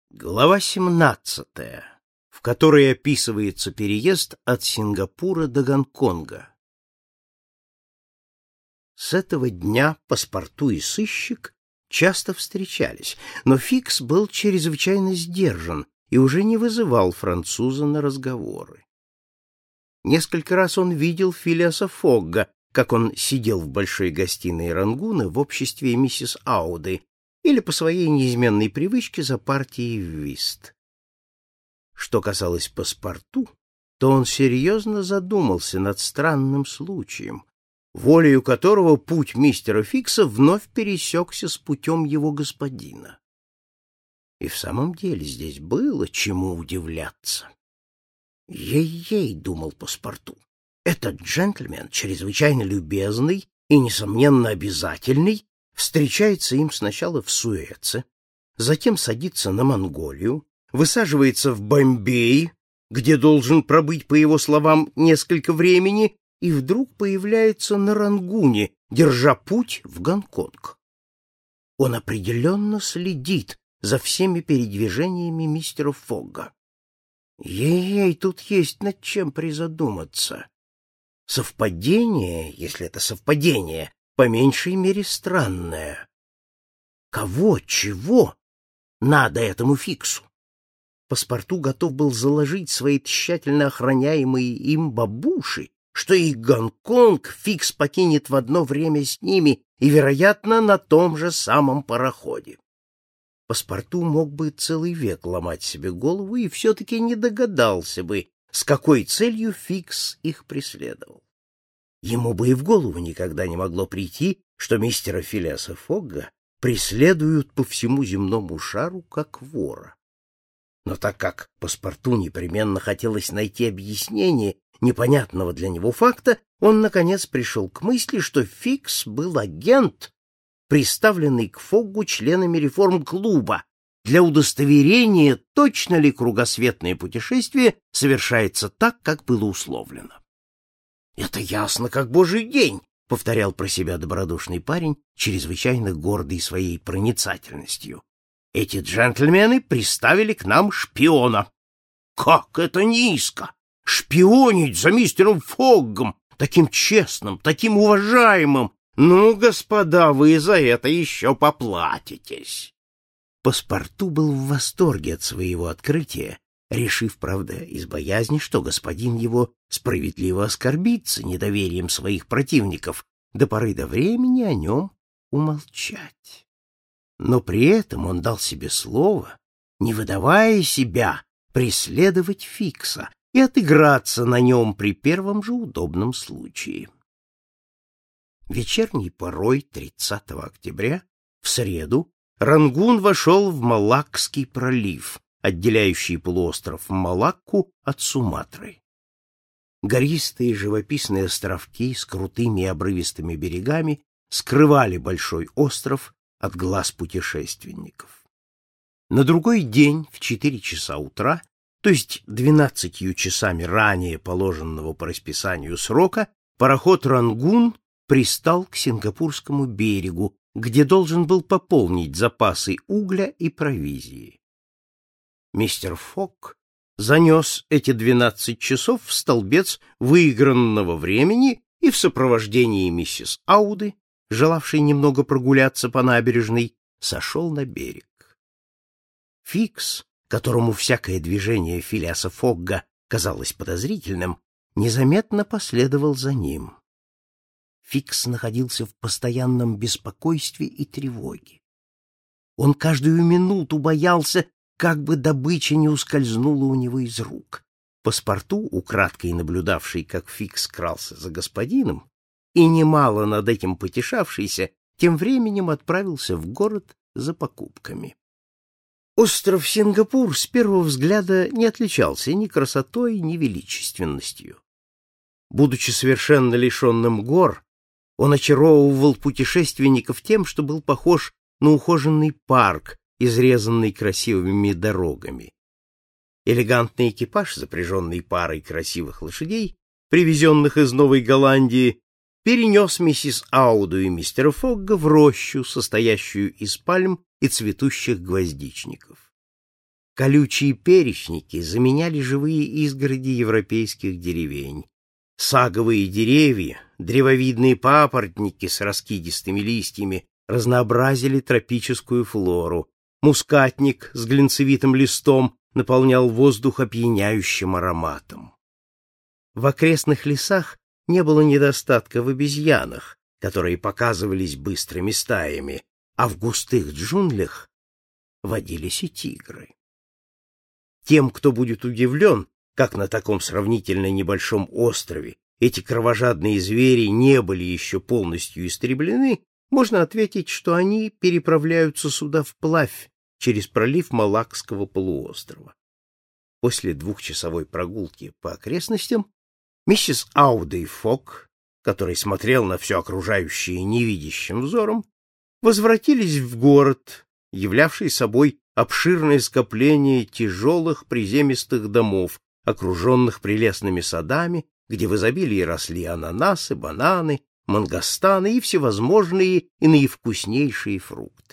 Глава 17, в которой описывается переезд от Сингапура до Гонконга. С этого дня паспорту и сыщик часто встречались, но Фикс был чрезвычайно сдержан и уже не вызывал француза на разговоры. Несколько раз он видел Филиаса Фогга, как он сидел в большой гостиной Рангуна в обществе миссис Ауды или по своей неизменной привычке за партией в вист. Что касалось паспорту, то он серьезно задумался над странным случаем, волею которого путь мистера Фикса вновь пересекся с путем его господина. И в самом деле здесь было чему удивляться. «Ей-ей», — думал паспорту, — «этот джентльмен, чрезвычайно любезный и, несомненно, обязательный, встречается им сначала в Суэце, затем садится на Монголию, высаживается в Бомбей, где должен пробыть, по его словам, несколько времени, и вдруг появляется на Рангуне, держа путь в Гонконг. Он определенно следит за всеми передвижениями мистера Фогга. Ей-ей, тут есть над чем призадуматься. Совпадение, если это совпадение, по меньшей мере странное. Кого, чего надо этому Фиксу? Паспорту готов был заложить свои тщательно охраняемые им бабуши, что и Гонконг Фикс покинет в одно время с ними и, вероятно, на том же самом пароходе. Паспорту мог бы целый век ломать себе голову и все-таки не догадался бы, с какой целью Фикс их преследовал. Ему бы и в голову никогда не могло прийти, что мистера Филиаса Фогга преследуют по всему земному шару как вора. Но так как паспорту непременно хотелось найти объяснение непонятного для него факта, он, наконец, пришел к мысли, что Фикс был агент, приставленный к Фоггу членами реформ-клуба, для удостоверения, точно ли кругосветное путешествие совершается так, как было условлено. «Это ясно, как божий день», — повторял про себя добродушный парень, чрезвычайно гордый своей проницательностью. «Эти джентльмены приставили к нам шпиона. Как это низко! Шпионить за мистером Фоггом, таким честным, таким уважаемым! Ну, господа, вы за это еще поплатитесь!» Паспорту был в восторге от своего открытия, решив, правда, из боязни, что господин его справедливо оскорбится недоверием своих противников, до поры до времени о нем умолчать. Но при этом он дал себе слово, не выдавая себя, преследовать Фикса и отыграться на нем при первом же удобном случае. Вечерней порой 30 октября, в среду, Рангун вошел в Малаккский пролив, отделяющий полуостров Малакку от Суматры. Гористые живописные островки с крутыми и обрывистыми берегами скрывали большой остров от глаз путешественников. На другой день в 4 часа утра, то есть 12 часами ранее положенного по расписанию срока, пароход «Рангун» пристал к Сингапурскому берегу, где должен был пополнить запасы угля и провизии. Мистер Фогг занес эти 12 часов в столбец выигранного времени и в сопровождении миссис Ауды, желавшей немного прогуляться по набережной, сошел на берег. Фикс, которому всякое движение Филиаса Фогга казалось подозрительным, незаметно последовал за ним. Фикс находился в постоянном беспокойстве и тревоге. Он каждую минуту боялся, как бы добыча не ускользнула у него из рук. Паспорту, украдкой наблюдавший, как Фикс крался за господином, и немало над этим потешавшийся, тем временем отправился в город за покупками. Остров Сингапур с первого взгляда не отличался ни красотой, ни величественностью. Будучи совершенно лишенным гор, он очаровывал путешественников тем, что был похож на ухоженный парк, изрезанный красивыми дорогами. Элегантный экипаж, запряженный парой красивых лошадей, привезенных из Новой Голландии, перенес миссис Ауду и мистера Фогга в рощу, состоящую из пальм и цветущих гвоздичников. Колючие перечники заменяли живые изгороди европейских деревень. Саговые деревья, древовидные папоротники с раскидистыми листьями разнообразили тропическую флору. Мускатник с глинцевитым листом наполнял воздух опьяняющим ароматом. В окрестных лесах не было недостатка в обезьянах, которые показывались быстрыми стаями, а в густых джунглях водились и тигры. Тем, кто будет удивлен, как на таком сравнительно небольшом острове эти кровожадные звери не были еще полностью истреблены, можно ответить, что они переправляются сюда вплавь через пролив Малакского полуострова. После двухчасовой прогулки по окрестностям миссис Аудей Фок, который смотрел на все окружающее невидящим взором, возвратились в город, являвший собой обширное скопление тяжелых приземистых домов, окруженных прелестными садами, где в изобилии росли ананасы, бананы, мангостаны и всевозможные и наивкуснейшие фрукты.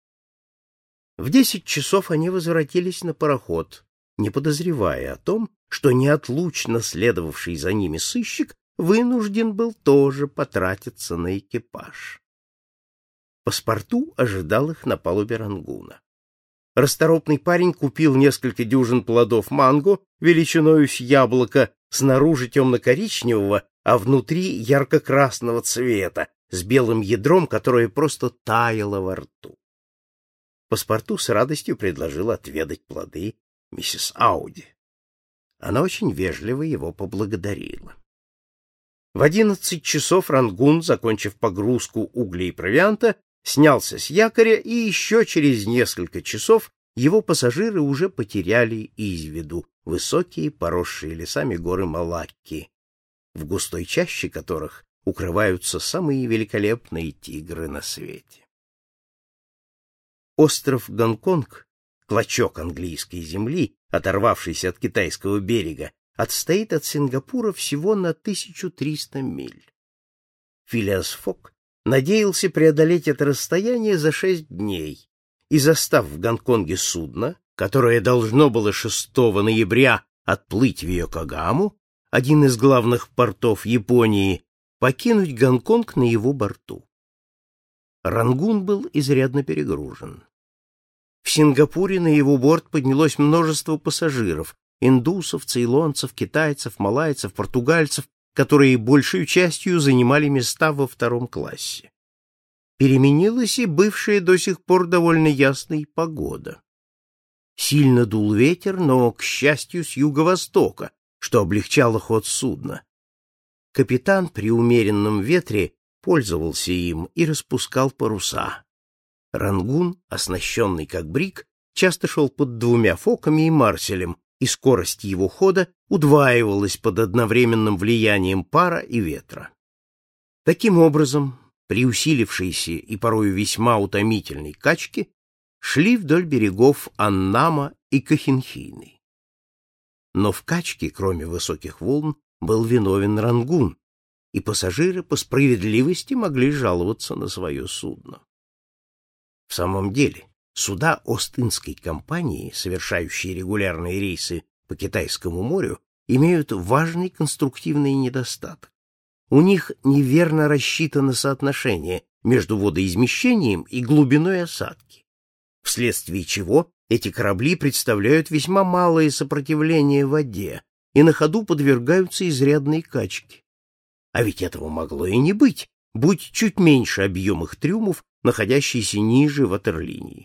В 10 часов они возвратились на пароход, не подозревая о том, что неотлучно следовавший за ними сыщик вынужден был тоже потратиться на экипаж. Паспорту ожидал их на палубе Рангуна. Расторопный парень купил несколько дюжин плодов манго величиною с яблоко, снаружи темно-коричневого, а внутри ярко-красного цвета, с белым ядром, которое просто таяло во рту. Паспорту с радостью предложил отведать плоды миссис Ауди. Она очень вежливо его поблагодарила. В 11 часов Рангун, закончив погрузку углей и провианта, снялся с якоря, и еще через несколько часов его пассажиры уже потеряли из виду высокие, поросшие лесами горы Малакки, в густой чаще которых укрываются самые великолепные тигры на свете. Остров Гонконг, клочок английской земли, оторвавшийся от китайского берега, отстоит от Сингапура всего на 1300 миль. Филиас Фок надеялся преодолеть это расстояние за 6 дней, и, застав в Гонконге судно, которое должно было 6 ноября отплыть в Йокогаму, один из главных портов Японии, покинуть Гонконг на его борту. Рангун был изрядно перегружен. В Сингапуре на его борт поднялось множество пассажиров: индусов, цейлонцев, китайцев, малайцев, португальцев, которые большей частью занимали места во 2 классе. Переменилась и бывшая до сих пор довольно ясная погода. Сильно дул ветер, но, к счастью, с юго-востока, что облегчало ход судна. Капитан при умеренном ветре пользовался им и распускал паруса. Рангун, оснащенный как бриг, часто шел под 2 фоками и марселем, и скорость его хода удваивалась под одновременным влиянием пара и ветра. Таким образом, при усилившейся и порою весьма утомительной качке шли вдоль берегов Аннама и Кохинхины. Но в качке, кроме высоких волн, был виновен Рангун, и пассажиры по справедливости могли жаловаться на свое судно. В самом деле, суда Ост-Индской компании, совершающие регулярные рейсы по Китайскому морю, имеют важный конструктивный недостаток. У них неверно рассчитано соотношение между водоизмещением и глубиной осадки, вследствие чего эти корабли представляют весьма малое сопротивление воде и на ходу подвергаются изрядной качке. А ведь этого могло и не быть, будь чуть меньше объем их трюмов, находящийся ниже ватерлинии.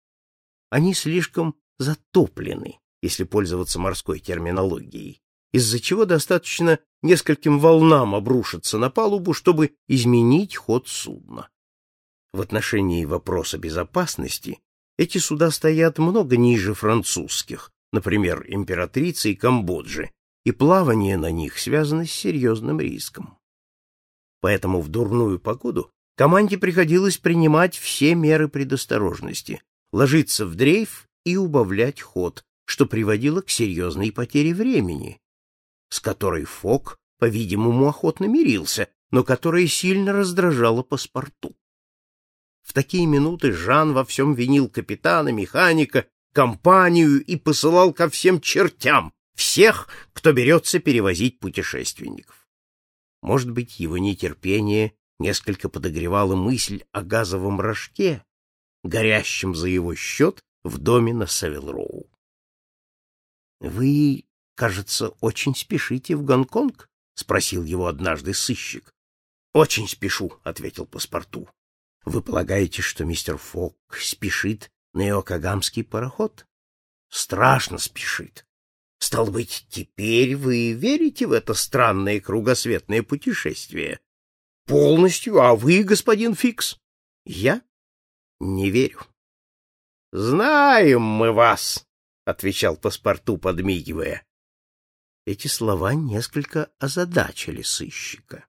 Они слишком затоплены, если пользоваться морской терминологией, из-за чего достаточно нескольким волнам обрушиться на палубу, чтобы изменить ход судна. В отношении вопроса безопасности эти суда стоят много ниже французских, например, Императрицы и Камбоджи, и плавание на них связано с серьезным риском. Поэтому в дурную погоду команде приходилось принимать все меры предосторожности, ложиться в дрейф и убавлять ход, что приводило к серьезной потере времени, с которой Фок, по-видимому, охотно мирился, но которая сильно раздражала паспорту. В такие минуты Жан во всем винил капитана, механика компанию и посылал ко всем чертям всех, кто берется перевозить путешественников. Может быть, его нетерпение несколько подогревало мысль о газовом рожке, горящем за его счет в доме на Савил-Роу. — Вы, кажется, очень спешите в Гонконг? — спросил его однажды сыщик. — Очень спешу, — ответил паспорту. — Вы полагаете, что мистер Фок спешит на Йокогамский пароход? — Страшно спешит. Стало быть, теперь вы верите в это странное кругосветное путешествие? — Полностью. А вы, господин Фикс? — Я? — Не верю. — Знаем мы вас, — отвечал паспорту, подмигивая. Эти слова несколько озадачили сыщика.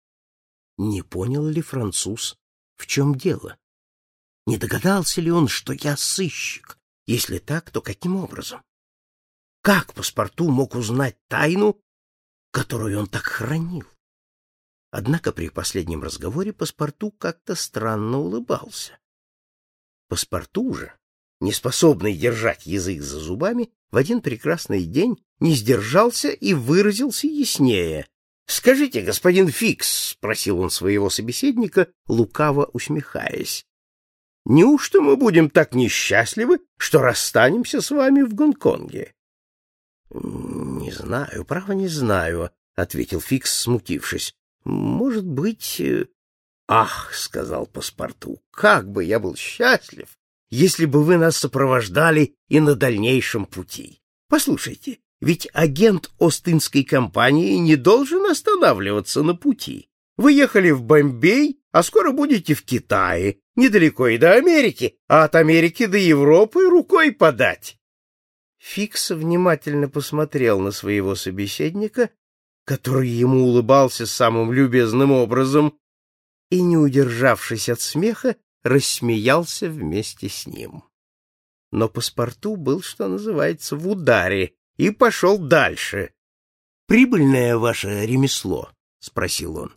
Не понял ли француз, в чем дело? Не догадался ли он, что я сыщик? Если так, то каким образом? Как паспорту мог узнать тайну, которую он так хранил? Однако при последнем разговоре паспорту как-то странно улыбался. Паспорту же, неспособный держать язык за зубами, в один прекрасный день не сдержался и выразился яснее. — Скажите, господин Фикс, — спросил он своего собеседника, лукаво усмехаясь, — неужто мы будем так несчастливы, что расстанемся с вами в Гонконге? — Не знаю, право не знаю, — ответил Фикс, смутившись. — Может быть... — Ах, — сказал паспорту, — как бы я был счастлив, если бы вы нас сопровождали и на дальнейшем пути. Послушайте, ведь агент Остинской компании не должен останавливаться на пути. Вы ехали в Бомбей, а скоро будете в Китае, недалеко и до Америки, а от Америки до Европы рукой подать. Фикс внимательно посмотрел на своего собеседника, который ему улыбался самым любезным образом, и, не удержавшись от смеха, рассмеялся вместе с ним. Но паспорту был, что называется, в ударе и пошел дальше. — Прибыльное ваше ремесло? — спросил он.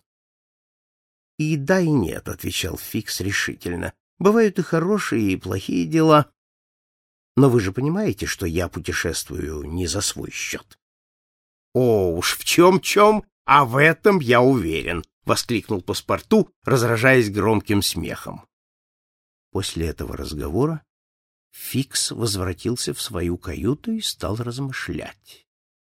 — И да, и нет, — отвечал Фикс решительно. — Бывают и хорошие, и плохие дела. Но вы же понимаете, что я путешествую не за свой счет. — О, уж в чем-чем, а в этом я уверен, — воскликнул паспорту, разражаясь громким смехом. После этого разговора Фикс возвратился в свою каюту и стал размышлять.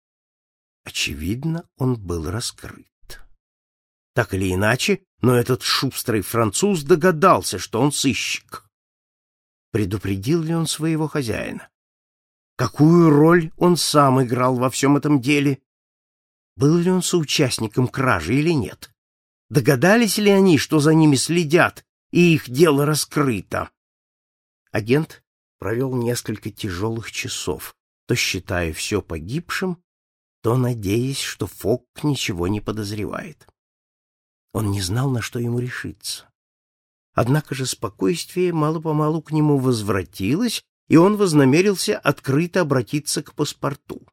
Очевидно, он был раскрыт. Так или иначе, но этот шустрый француз догадался, что он сыщик. Предупредил ли он своего хозяина? Какую роль он сам играл во всем этом деле? Был ли он соучастником кражи или нет? Догадались ли они, что за ними следят, и их дело раскрыто? Агент провел несколько тяжелых часов, то считая все погибшим, то надеясь, что Фок ничего не подозревает. Он не знал, на что ему решиться. Однако же спокойствие мало-помалу к нему возвратилось, и он вознамерился открыто обратиться к паспорту.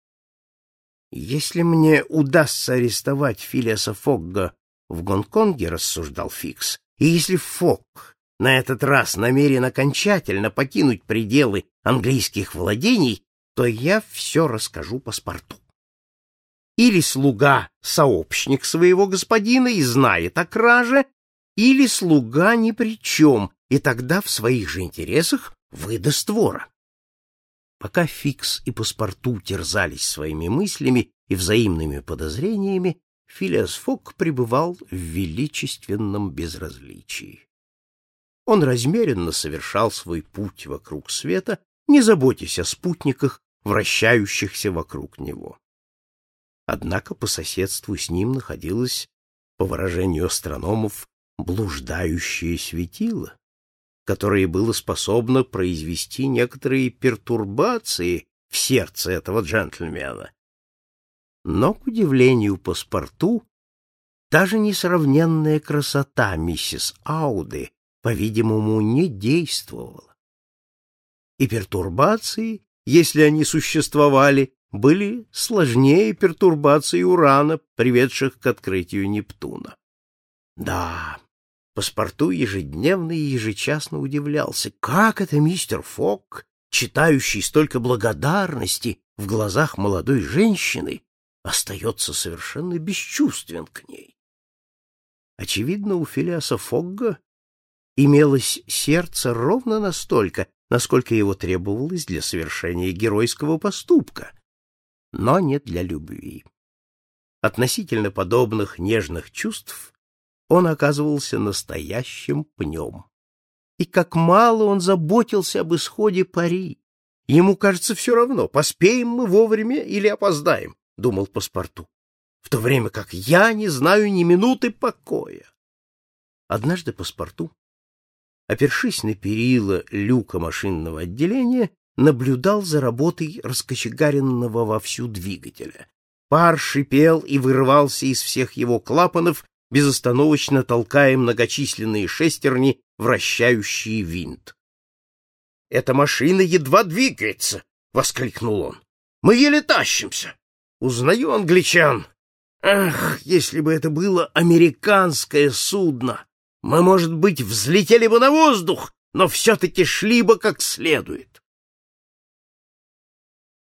«Если мне удастся арестовать Филиаса Фогга в Гонконге, — рассуждал Фикс, — и если Фок на этот раз намерен окончательно покинуть пределы английских владений, то я все расскажу паспорту. Или слуга — сообщник своего господина и знает о краже, или слуга ни при чем, и тогда в своих же интересах выдаст вора. Пока Фикс и паспорту терзались своими мыслями и взаимными подозрениями, Филиас Фок пребывал в величественном безразличии. Он размеренно совершал свой путь вокруг света, не заботясь о спутниках, вращающихся вокруг него. Однако по соседству с ним находилось, по выражению астрономов, блуждающее светило, которое было способно произвести некоторые пертурбации в сердце этого джентльмена. Но, к удивлению паспорту, даже несравненная красота миссис Ауды, по-видимому, не действовала. И пертурбации, если они существовали, были сложнее пертурбаций Урана, приведших к открытию Нептуна. Да, паспорту ежедневно и ежечасно удивлялся, как это мистер Фок читающий столько благодарности в глазах молодой женщины, остается совершенно бесчувствен к ней. Очевидно, у Филиаса Фогга имелось сердце ровно настолько, насколько его требовалось для совершения геройского поступка, но не для любви. Относительно подобных нежных чувств он оказывался настоящим пнем. И как мало он заботился об исходе пари. Ему, кажется, все равно, поспеем мы вовремя или опоздаем, — думал паспорту, в то время как я не знаю ни минуты покоя. Однажды паспорту, опершись на перила люка машинного отделения, наблюдал за работой раскочегаренного вовсю двигателя. Пар шипел и вырывался из всех его клапанов, безостановочно толкая многочисленные шестерни, вращающие винт. «Эта машина едва двигается!» — воскликнул он. «Мы еле тащимся! Узнаю англичан! Ах, если бы это было американское судно! Мы, может быть, взлетели бы на воздух, но все-таки шли бы как следует!»